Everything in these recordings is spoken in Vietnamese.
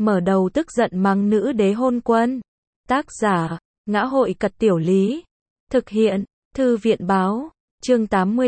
mở đầu tức giận mắng nữ đế hôn quân. Tác giả, Ngã hội Cật Tiểu Lý. Thực hiện, Thư viện Báo. Chương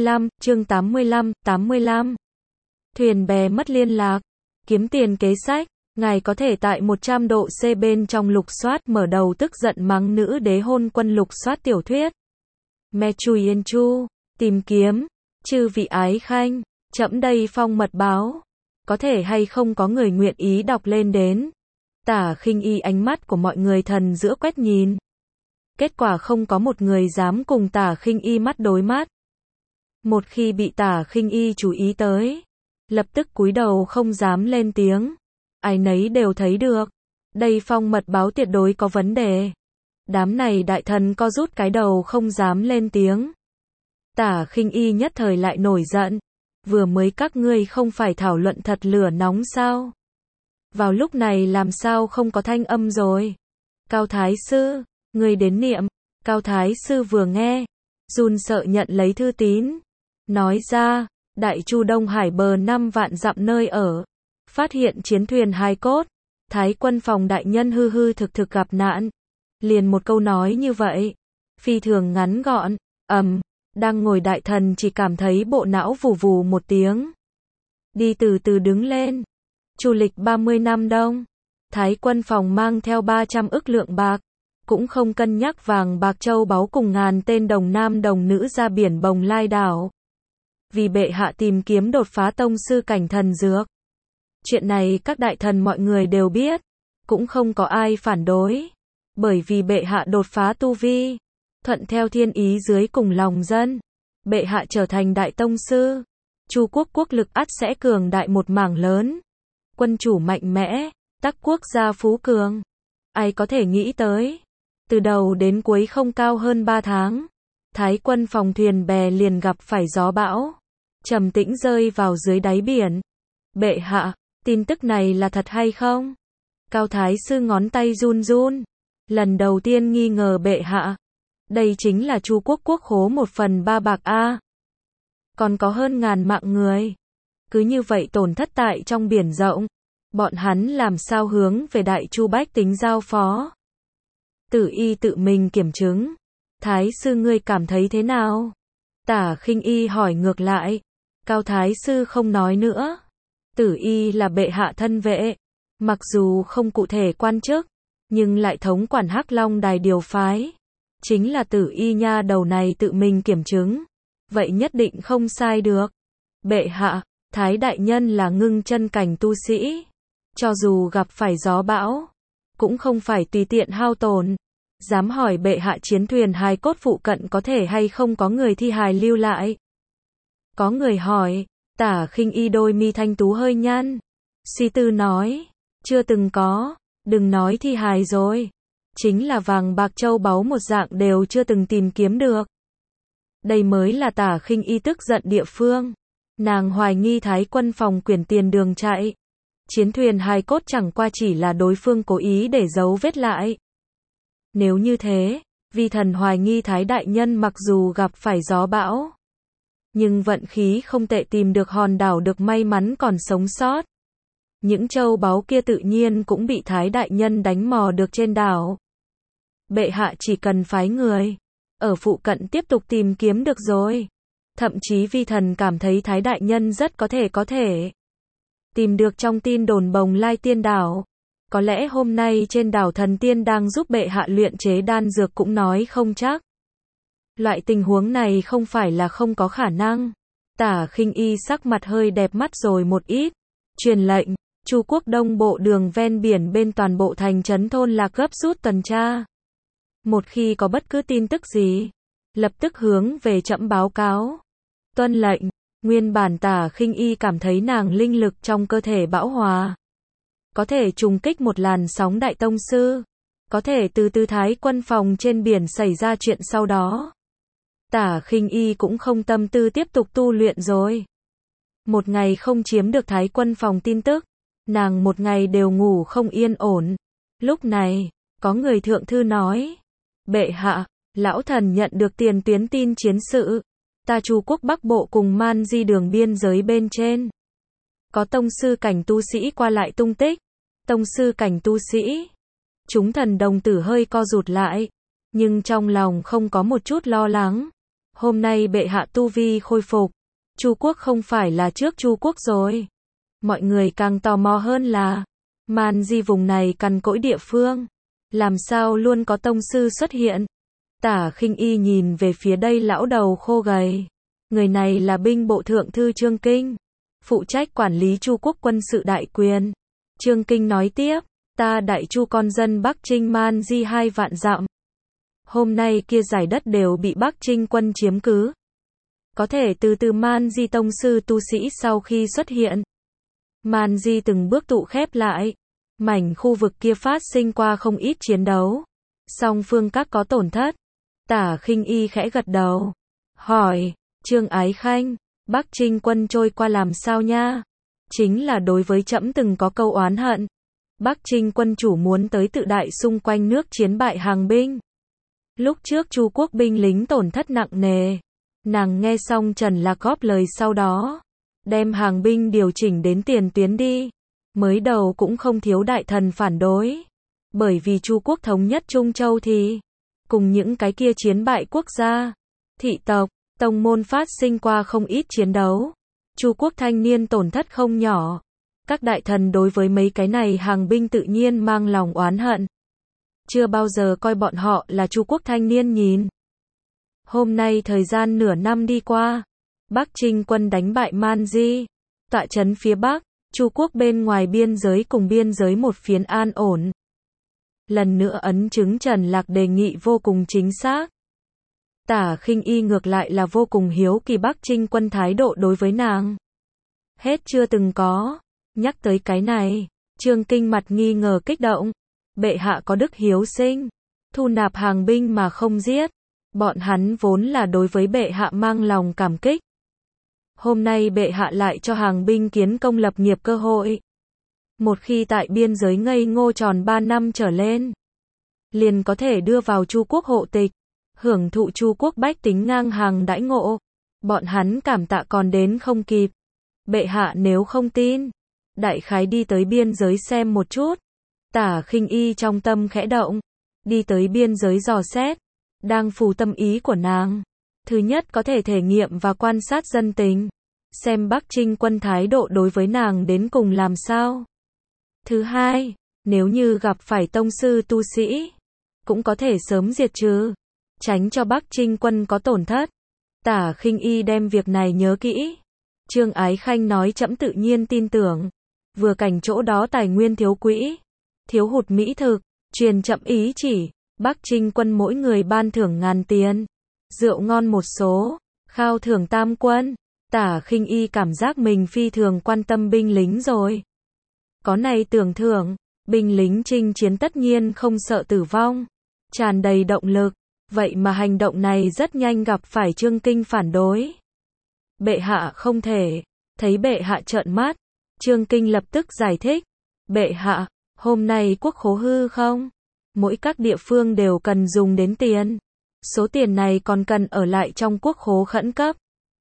85. Thuyền bè mất liên lạc. Kiếm tiền kế sách. Ngài có thể tại 100 độ C bên trong lục soát mở đầu tức giận mắng nữ đế hôn quân lục soát tiểu thuyết. Me Chui Yên Chu. Tìm kiếm. Chư vị ái khanh. Trẫm đây phong mật báo. Có thể hay không có người nguyện ý đọc lên đến. Tả Khinh Y ánh mắt của mọi người thần giữa quét nhìn. Kết quả không có một người dám cùng Tả Khinh Y mắt đối mắt. Một khi bị Tả Khinh Y chú ý tới, lập tức cúi đầu không dám lên tiếng. Ai nấy đều thấy được, đây phong mật báo tuyệt đối có vấn đề. Đám này đại thần co rút cái đầu không dám lên tiếng. Tả Khinh Y nhất thời lại nổi giận. Vừa mới các ngươi không phải thảo luận thật lửa nóng sao? Vào lúc này làm sao không có thanh âm rồi? Cao Thái Sư, ngươi đến niệm. Cao Thái Sư vừa nghe, run sợ nhận lấy thư tín. Nói ra, Đại Chu Đông Hải bờ 5 vạn dặm nơi ở. Phát hiện chiến thuyền hài cốt. Thái quân phòng đại nhân hư hư thực gặp nạn. Liền một câu nói như vậy. Phi thường ngắn gọn. Đang ngồi đại thần chỉ cảm thấy bộ não vù vù một tiếng. Đi từ từ đứng lên. Chu lịch 30 năm Đông. Thái quân phòng mang theo 300 ức lượng bạc. Cũng không cân nhắc vàng bạc châu báu cùng ngàn tên đồng nam đồng nữ ra biển Bồng Lai đảo. Vì bệ hạ tìm kiếm đột phá tông sư cảnh thần dược. Chuyện này các đại thần mọi người đều biết. Cũng không có ai phản đối. Bởi vì bệ hạ đột phá tu vi. Thuận theo thiên ý dưới cùng lòng dân. Bệ hạ trở thành đại tông sư. Chu quốc quốc lực ắt sẽ cường đại một mảng lớn. Quân chủ mạnh mẽ. Tắc quốc gia phú cường. Ai có thể nghĩ tới. Từ đầu đến cuối không cao hơn 3 tháng. Thái quân phòng thuyền bè liền gặp phải gió bão. Trầm tĩnh rơi vào dưới đáy biển. Bệ hạ, tin tức này là thật hay không? Cao Thái Sư ngón tay run run. Lần đầu tiên nghi ngờ bệ hạ. Đây chính là Chu quốc quốc khố 1/3 bạc a. Còn có hơn ngàn mạng người. Cứ như vậy tổn thất tại trong biển rộng. Bọn hắn làm sao hướng về Đại Chu bách tính giao phó? Tử Y tự mình kiểm chứng. Thái Sư ngươi cảm thấy thế nào? Tả Khinh Y hỏi ngược lại. Cao Thái Sư không nói nữa. Tử Y là bệ hạ thân vệ. Mặc dù không cụ thể quan chức, nhưng lại thống quản Hắc Long Đài điều phái. Chính là Tử Y nha đầu này tự mình kiểm chứng. Vậy nhất định không sai được. Bệ hạ, Thái đại nhân là ngưng chân cảnh tu sĩ. Cho dù gặp phải gió bão, cũng không phải tùy tiện hao tổn. Dám hỏi bệ hạ chiến thuyền hài cốt phụ cận có thể hay không có người thi hài lưu lại? Có người hỏi. Tả Khinh Y đôi mi thanh tú hơi nhăn. Suy tư nói. Chưa từng có. Đừng nói thi hài rồi. Chính là vàng bạc châu báu một dạng đều chưa từng tìm kiếm được. Đây mới là Tả Khinh Y tức giận địa phương. Nàng hoài nghi Thái quân phòng quyển tiền đường chạy. Chiến thuyền hài cốt chẳng qua chỉ là đối phương cố ý để giấu vết lại. Nếu như thế, vi thần hoài nghi Thái đại nhân mặc dù gặp phải gió bão, nhưng vận khí không tệ tìm được hòn đảo được may mắn còn sống sót. Những châu báu kia tự nhiên cũng bị Thái đại nhân đánh mò được trên đảo. Bệ hạ chỉ cần phái người ở phụ cận tiếp tục tìm kiếm được rồi. Thậm chí vi thần cảm thấy Thái đại nhân rất có thể tìm được trong tin đồn Bồng Lai tiên đảo. Có lẽ hôm nay trên đảo thần tiên đang giúp bệ hạ luyện chế đan dược cũng nói không chắc. Loại tình huống này không phải là không có khả năng. Tả Khinh Y sắc mặt hơi đẹp mắt rồi một ít. Truyền lệnh, Chu quốc đông bộ đường ven biển bên toàn bộ thành trấn thôn lạc gấp rút tuần tra. Một khi có bất cứ tin tức gì, lập tức hướng về trẫm báo cáo. Tuân lệnh. Nguyên bản Tả Khinh Y cảm thấy nàng linh lực trong cơ thể bão hòa. Có thể trùng kích một làn sóng đại tông sư. Có thể từ Thái quân phòng trên biển xảy ra chuyện sau đó. Tả Khinh Y cũng không tâm tư tiếp tục tu luyện rồi. Một ngày không chiếm được Thái quân phòng tin tức. Nàng một ngày đều ngủ không yên ổn. Lúc này, có người thượng thư nói. Bệ hạ, lão thần nhận được tiền tuyến tin chiến sự. Ta Chu quốc Bắc Bộ cùng Man Di đường biên giới bên trên. Có tông sư cảnh tu sĩ qua lại tung tích. tông sư cảnh tu sĩ. Chúng thần đồng tử hơi co rụt lại, nhưng trong lòng không có một chút lo lắng. Hôm nay bệ hạ tu vi khôi phục, Chu quốc không phải là trước Chu quốc rồi. Mọi người càng tò mò hơn là, Man Di vùng này cằn cỗi địa phương, làm sao luôn có tông sư xuất hiện. Tả Khinh Y nhìn về phía đây lão đầu khô gầy. Người này là binh bộ thượng thư Trương Kinh, phụ trách quản lý Chu quốc quân sự đại quyền. Trương Kinh nói tiếp, ta đại Chu con dân Bắc Trinh Man Di 2 vạn dặm. Hôm nay kia giải đất đều bị Bắc Trinh quân chiếm cứ. Có thể từ từ Man Di tông sư tu sĩ sau khi xuất hiện. Man Di từng bước tụ khép lại. Mảnh khu vực kia phát sinh qua không ít chiến đấu. Song phương các có tổn thất. Tả Khinh Y khẽ gật đầu. Hỏi, Trương Ái Khanh, Bắc Trinh quân trôi qua làm sao nha? Chính là đối với trẫm từng có câu oán hận. Bắc Trinh quân chủ muốn tới tự đại xung quanh nước chiến bại hàng binh. Lúc trước Chu quốc binh lính tổn thất nặng nề. Nàng nghe xong Trần Lạc góp lời sau đó. Đem hàng binh điều chỉnh đến tiền tuyến đi. Mới đầu cũng không thiếu đại thần phản đối. Bởi vì Chu quốc thống nhất Trung Châu thì, cùng những cái kia chiến bại quốc gia, thị tộc, tông môn phát sinh qua không ít chiến đấu. Chu quốc thanh niên tổn thất không nhỏ. Các đại thần đối với mấy cái này hàng binh tự nhiên mang lòng oán hận. Chưa bao giờ coi bọn họ là Chu quốc thanh niên nhìn. Hôm nay thời gian nửa năm đi qua, Bắc Trinh quân đánh bại Man Di, tọa trấn phía Bắc, Chu quốc bên ngoài biên giới cùng biên giới một phiến an ổn. Lần nữa ấn chứng Trần Lạc đề nghị vô cùng chính xác. Tả Khinh Y ngược lại là vô cùng hiếu kỳ Bắc Trinh quân thái độ đối với nàng. Hết chưa từng có. Nhắc tới cái này, Trương Kinh mặt nghi ngờ kích động. Bệ hạ có đức hiếu sinh, thu nạp hàng binh mà không giết. Bọn hắn vốn là đối với bệ hạ mang lòng cảm kích. Hôm nay bệ hạ lại cho hàng binh kiến công lập nghiệp cơ hội. Một khi tại biên giới ngây ngô tròn 3 năm trở lên, liền có thể đưa vào Chu quốc hộ tịch, hưởng thụ Chu quốc bách tính ngang hàng đãi ngộ. Bọn hắn cảm tạ còn đến không kịp. Bệ hạ nếu không tin, đại khái đi tới biên giới xem một chút. Tả Khinh Y trong tâm khẽ động, đi tới biên giới dò xét, đang phù tâm ý của nàng. Thứ nhất có thể thể nghiệm và quan sát dân tình, xem Bắc Trinh quân thái độ đối với nàng đến cùng làm sao. Thứ hai, nếu như gặp phải tông sư tu sĩ, cũng có thể sớm diệt trừ, tránh cho Bắc Trinh quân có tổn thất. Tả Khinh Y đem việc này nhớ kỹ. Trương Ái Khanh nói trẫm tự nhiên tin tưởng. Vừa cảnh chỗ đó tài nguyên thiếu quỹ, thiếu hụt mỹ thực, truyền trẫm ý chỉ, Bắc Trinh quân mỗi người ban thưởng 1000 tiền, rượu ngon một số, khao thưởng tam quân. Tả Khinh Y cảm giác mình phi thường quan tâm binh lính rồi. Có này tưởng thưởng, binh lính chinh chiến tất nhiên không sợ tử vong, tràn đầy động lực. Vậy mà hành động này rất nhanh gặp phải Trương Kinh phản đối. Bệ hạ không thể. Thấy bệ hạ trợn mắt, Trương Kinh lập tức giải thích. Bệ hạ, hôm nay quốc khố hư không? Mỗi các địa phương đều cần dùng đến tiền. Số tiền này còn cần ở lại trong quốc khố khẩn cấp.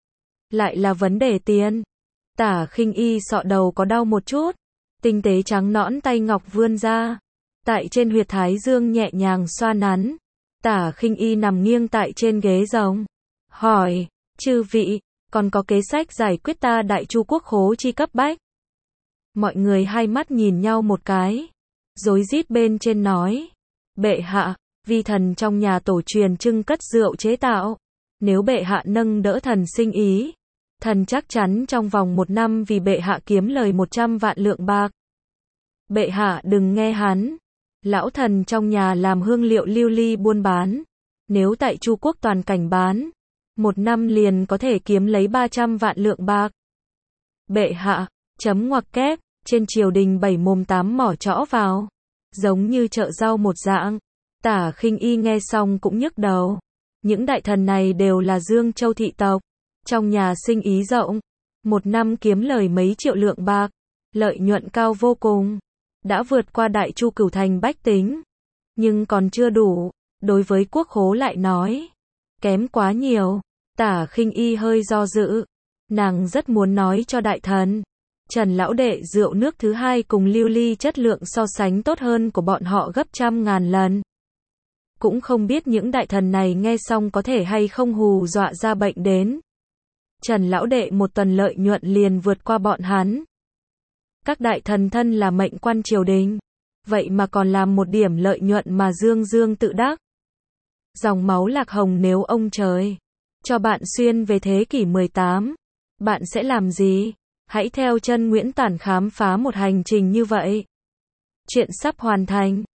Lại là vấn đề tiền. Tả Khinh Y sọ đầu có đau một chút. Tinh tế trắng nõn tay ngọc vươn ra. Tại trên huyệt thái dương nhẹ nhàng xoa nắn. Tả Khinh Y nằm nghiêng tại trên ghế rồng. Hỏi, chư vị, còn có kế sách giải quyết ta đại Chu quốc khố chi cấp bách? Mọi người hai mắt nhìn nhau một cái. Rối rít bên trên nói. Bệ hạ, vi thần trong nhà tổ truyền trưng cất rượu chế tạo. Nếu bệ hạ nâng đỡ thần sinh ý, thần chắc chắn trong vòng 1 năm vì bệ hạ kiếm lời 100 vạn lượng bạc. Bệ hạ đừng nghe hắn. Lão thần trong nhà làm hương liệu lưu ly buôn bán. Nếu tại Chu quốc toàn cảnh bán, 1 năm liền có thể kiếm lấy 300 vạn lượng bạc. Bệ hạ, chấm ngoặc kép, trên triều đình 7 mồm 8 mỏ trõ vào. Giống như chợ rau một dạng. Tả Khinh Y nghe xong cũng nhức đầu. Những đại thần này đều là Dương Châu thị tộc. Trong nhà sinh ý rộng. 1 năm kiếm lời mấy triệu lượng bạc. Lợi nhuận cao vô cùng. Đã vượt qua đại Chu cửu thành bách tính. Nhưng còn chưa đủ. Đối với quốc khố lại nói. Kém quá nhiều. Tả Khinh Y hơi do dự. Nàng rất muốn nói cho đại thần. Trần lão đệ rượu nước thứ hai cùng lưu ly chất lượng so sánh tốt hơn của bọn họ gấp trăm ngàn lần. Cũng không biết những đại thần này nghe xong có thể hay không hù dọa ra bệnh đến. Trần lão đệ một tuần lợi nhuận liền vượt qua bọn hắn. Các đại thần thân là mệnh quan triều đình, vậy mà còn làm một điểm lợi nhuận mà dương dương tự đắc. Dòng máu Lạc Hồng nếu ông trời cho bạn xuyên về thế kỷ 18, bạn sẽ làm gì? Hãy theo chân Nguyễn Tản khám phá một hành trình như vậy. Chuyện sắp hoàn thành.